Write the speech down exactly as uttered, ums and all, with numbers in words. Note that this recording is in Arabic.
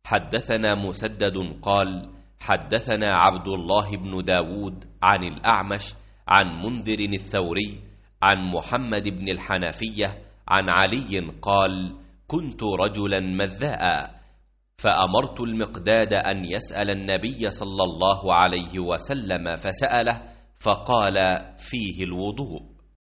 حدثنا مسدد قال حدثنا عبد الله بن داود عن الأعمش عن منذر الثوري عن محمد بن الحنفية عن علي قال كنت رجلا مذاء فأمرت المقداد أن يسأل النبي صلى الله عليه وسلم فسأله فقال فيه الوضوء.